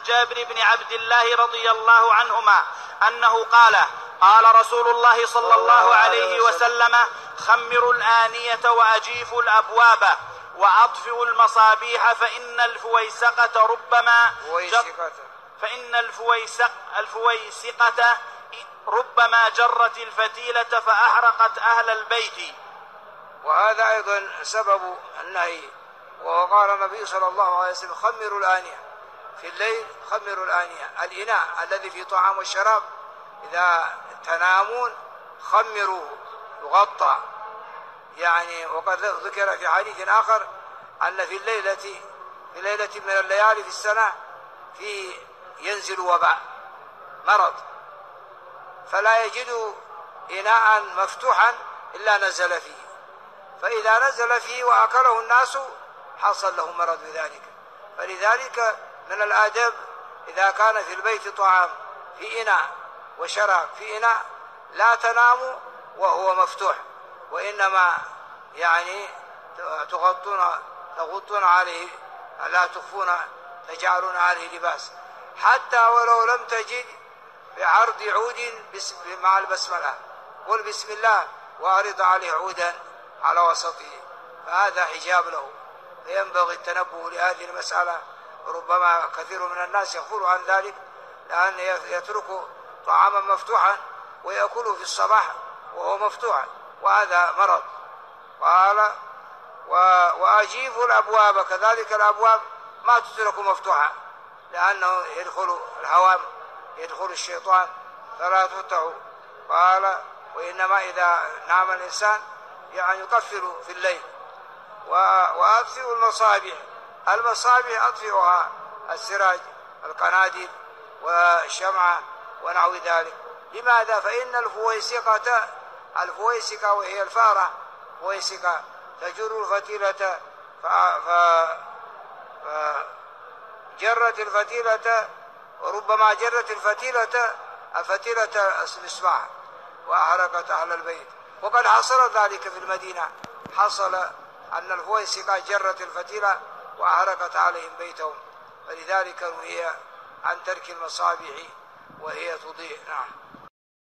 عن جابر بن عبد الله رضي الله عنهما أنه قال: قال رسول الله صلى الله عليه وسلم: خمروا الآنية وأجيفوا الأبواب وأطفئوا المصابيح فإن الفويسقة ربما جرت الفتيلة فأحرقت أهل البيت. وهذا أيضا سبب النهي. وقال النبي صلى الله عليه وسلم: خمروا الآنية في الليل، خمروا الآنية، الإناء الذي فيه طعام والشراب إذا تنامون خمروه يغطى. يعني وقد ذكر في حديث آخر أن في ليلة من الليالي في السنة ينزل وباء مرض، فلا يجد إناء مفتوحا إلا نزل فيه، فإذا نزل فيه وأكله الناس حصل له مرض بذلك. فلذلك من الآداب إذا كان في البيت طعام في إناء وشراب في إناء لا تناموا وهو مفتوح، وإنما يعني تغطون عليه، لا تخفون، تجعلون عليه لباس، حتى ولو لم تجد بعرض عود مع البسملة، قل بسم الله وأعرض عليه عودا على وسطه، فهذا حجاب له. فينبغي التنبه لهذه المسألة. ربما كثير من الناس يغفل عن ذلك، لأن يترك طعاما مفتوحا ويأكله في الصباح وهو مفتوح، وهذا مرض. قال: وأجيفوا الأبواب، كذلك الأبواب ما تترك مفتوحة، لأنه يدخل الهوام، يدخل الشيطان، فلا تفتح. قال: وإنما إذا نام الإنسان يعني يقفل في الليل. وأطفئوا المصابيح أطفئها السراج، القناديل والشمعة ونحو ذلك. لماذا؟ فإن الفويسقة وهي الفارة، فويسقة تجر الفتيلة فجرت الفتيلة، وربما جرت الفتيلة المصباح وأحرقت أهل البيت. وقد حصل ذلك في المدينة، حصل أن الفويسقة جرت الفتيلة وأحرقت عليهم بيتهم، فلذلك نهي عن ترك المصابيح وهي تضيء. نعم.